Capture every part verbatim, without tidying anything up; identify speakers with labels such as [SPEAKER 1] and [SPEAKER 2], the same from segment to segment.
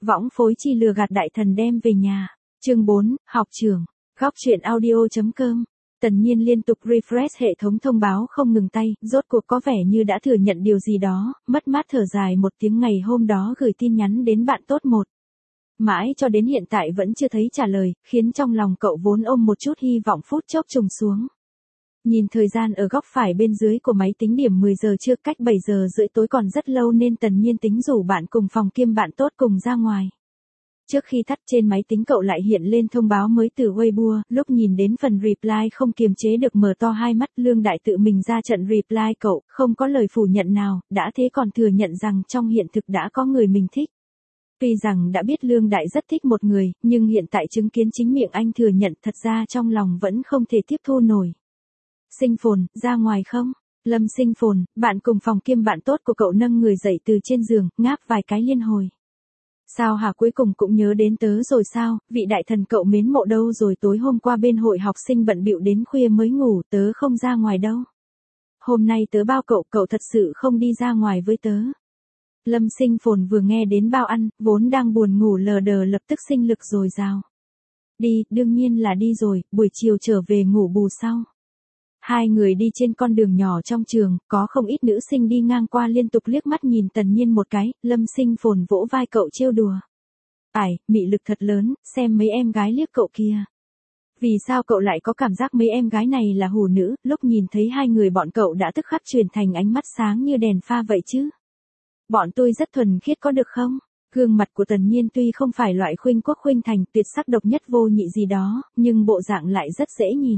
[SPEAKER 1] võng phối chi lừa gạt đại thần đem về nhà. Chương bốn, học trưởng. Góc truyện audio.com. Tần Nhiên liên tục refresh hệ thống thông báo không ngừng tay, rốt cuộc có vẻ như đã thừa nhận điều gì đó, mất mát thở dài một tiếng ngày hôm đó gửi tin nhắn đến bạn tốt một. Mãi cho đến hiện tại vẫn chưa thấy trả lời, khiến trong lòng cậu vốn ôm một chút hy vọng phút chốc trùng xuống. Nhìn thời gian ở góc phải bên dưới của máy tính điểm mười giờ trưa, cách bảy giờ rưỡi tối còn rất lâu nên Tần Nhiên tính rủ bạn cùng phòng kiêm bạn tốt cùng ra ngoài. Trước khi tắt trên máy tính cậu lại hiện lên thông báo mới từ Weibo, lúc nhìn đến phần reply không kiềm chế được mở to hai mắt. Lương Đại tự mình ra trận reply cậu, không có lời phủ nhận nào, đã thế còn thừa nhận rằng trong hiện thực đã có người mình thích. Tuy rằng đã biết Lương Đại rất thích một người, nhưng hiện tại chứng kiến chính miệng anh thừa nhận, thật ra trong lòng vẫn không thể tiếp thu nổi. Sinh Phồn, ra ngoài không? Lâm Sinh Phồn, bạn cùng phòng kiêm bạn tốt của cậu nâng người dậy từ trên giường, ngáp vài cái liên hồi. Sao hả, cuối cùng cũng nhớ đến tớ rồi sao, vị đại thần cậu mến mộ đâu rồi, tối hôm qua bên hội học sinh bận bịu đến khuya mới ngủ, tớ không ra ngoài đâu. Hôm nay tớ bao cậu, cậu thật sự không đi ra ngoài với tớ. Lâm Sinh Phồn vừa nghe đến bao ăn, vốn đang buồn ngủ lờ đờ lập tức sinh lực dồi dào. Đi, đương nhiên là đi rồi, buổi chiều trở về ngủ bù sau. Hai người đi trên con đường nhỏ trong trường, có không ít nữ sinh đi ngang qua liên tục liếc mắt nhìn Tần Nhiên một cái, Lâm Sinh Phồn vỗ vai cậu trêu đùa. Ải, mị lực thật lớn, xem mấy em gái liếc cậu kia. Vì sao cậu lại có cảm giác mấy em gái này là hủ nữ, lúc nhìn thấy hai người bọn cậu đã tức khắc chuyển thành ánh mắt sáng như đèn pha vậy chứ? Bọn tôi rất thuần khiết có được không? Gương mặt của Tần Nhiên tuy không phải loại khuynh quốc khuynh thành, tuyệt sắc độc nhất vô nhị gì đó, nhưng bộ dạng lại rất dễ nhìn.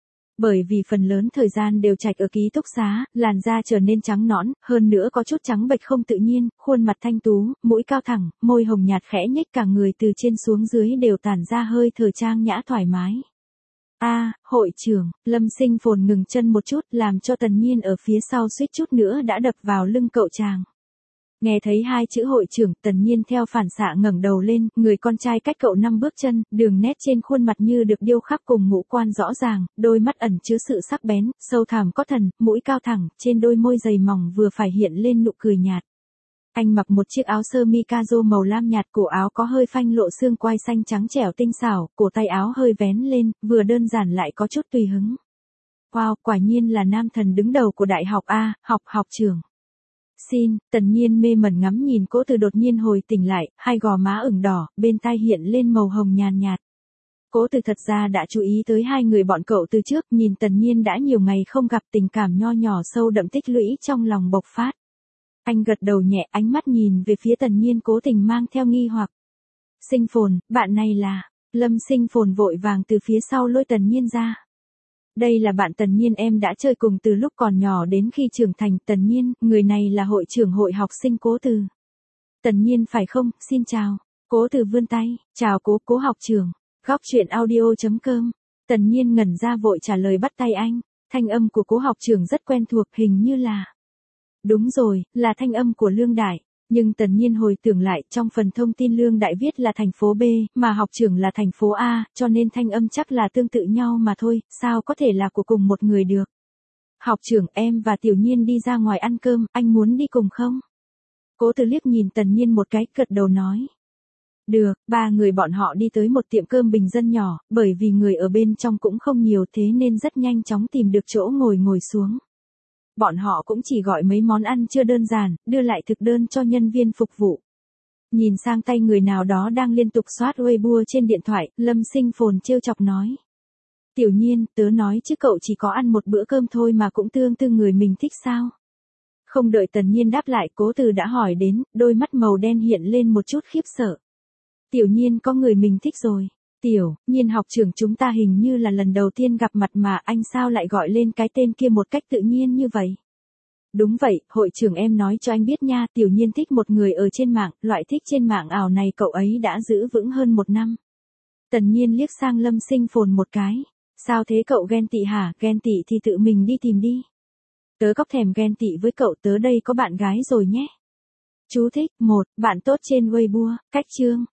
[SPEAKER 1] Bởi vì phần lớn thời gian đều trạch ở ký túc xá, làn da trở nên trắng nõn, hơn nữa có chút trắng bệch không tự nhiên, khuôn mặt thanh tú, mũi cao thẳng, môi hồng nhạt khẽ nhếch, cả người từ trên xuống dưới đều tản ra hơi thở trang nhã thoải mái. A, à, hội trưởng, Lâm Sinh Phồn ngừng chân một chút, làm cho Tần Nhiên ở phía sau suýt chút nữa đã đập vào lưng cậu chàng. Nghe thấy hai chữ hội trưởng, Tần Nhiên theo phản xạ ngẩng đầu lên, người con trai cách cậu năm bước chân, đường nét trên khuôn mặt như được điêu khắc cùng ngũ quan rõ ràng, đôi mắt ẩn chứa sự sắc bén, sâu thẳm có thần, mũi cao thẳng, trên đôi môi dày mỏng vừa phải hiện lên nụ cười nhạt. Anh mặc một chiếc áo sơ mi caro màu lam nhạt, cổ áo có hơi phanh lộ xương quai xanh trắng trẻo tinh xảo, cổ tay áo hơi vén lên, vừa đơn giản lại có chút tùy hứng. Wow, quả nhiên là nam thần đứng đầu của đại học A, học học trưởng. Xin, Tần Nhiên mê mẩn ngắm nhìn Cố Từ đột nhiên hồi tỉnh lại, hai gò má ửng đỏ, bên tai hiện lên màu hồng nhàn nhạt. Cố Từ thật ra đã chú ý tới hai người bọn cậu từ trước, nhìn Tần Nhiên đã nhiều ngày không gặp, tình cảm nho nhỏ sâu đậm tích lũy trong lòng bộc phát. Anh gật đầu nhẹ, ánh mắt nhìn về phía Tần Nhiên cố tình mang theo nghi hoặc. Sinh Phồn, bạn này là... Lâm Sinh Phồn vội vàng từ phía sau lôi Tần Nhiên ra. Đây là bạn Tần Nhiên em đã chơi cùng từ lúc còn nhỏ đến khi trưởng thành. Tần Nhiên, người này là hội trưởng hội học sinh Cố Từ. Tần Nhiên phải không, xin chào. Cố Từ vươn tay, chào cố, cố học trưởng. Góc truyện audio.com. Tần Nhiên ngẩn ra vội trả lời bắt tay anh. Thanh âm của cố học trưởng rất quen thuộc, hình như là... Đúng rồi, là thanh âm của Lương Đại. Nhưng Tần Nhiên hồi tưởng lại, trong phần thông tin Lương Đại viết là thành phố B, mà học trưởng là thành phố A, cho nên thanh âm chắc là tương tự nhau mà thôi, sao có thể là của cùng một người được. Học trưởng, em và Tiểu Nhiên đi ra ngoài ăn cơm, anh muốn đi cùng không? Cố Từ liếc nhìn Tần Nhiên một cái, gật đầu nói. Được, ba người bọn họ đi tới một tiệm cơm bình dân nhỏ, bởi vì người ở bên trong cũng không nhiều thế nên rất nhanh chóng tìm được chỗ ngồi ngồi xuống. Bọn họ cũng chỉ gọi mấy món ăn chưa đơn giản, đưa lại thực đơn cho nhân viên phục vụ. Nhìn sang tay người nào đó đang liên tục soát Weibo trên điện thoại, Lâm Sinh Phồn trêu chọc nói. Tiểu Nhiên, tớ nói chứ cậu chỉ có ăn một bữa cơm thôi mà cũng tương tư người mình thích sao? Không đợi Tần Nhiên đáp lại, Cố Từ đã hỏi đến, đôi mắt màu đen hiện lên một chút khiếp sợ. Tiểu Nhiên có người mình thích rồi. Tiểu Nhiên học trưởng, chúng ta hình như là lần đầu tiên gặp mặt mà anh sao lại gọi lên cái tên kia một cách tự nhiên như vậy? Đúng vậy, hội trưởng em nói cho anh biết nha, Tiểu Nhiên thích một người ở trên mạng, loại thích trên mạng ảo này cậu ấy đã giữ vững hơn một năm. Tần Nhiên liếc sang Lâm Sinh Phồn một cái. Sao thế cậu ghen tị hả? Ghen tị thì tự mình đi tìm đi. Tớ cóc thèm ghen tị với cậu, tớ đây có bạn gái rồi nhé. Chú thích, một, bạn tốt trên Weibo, cách chương.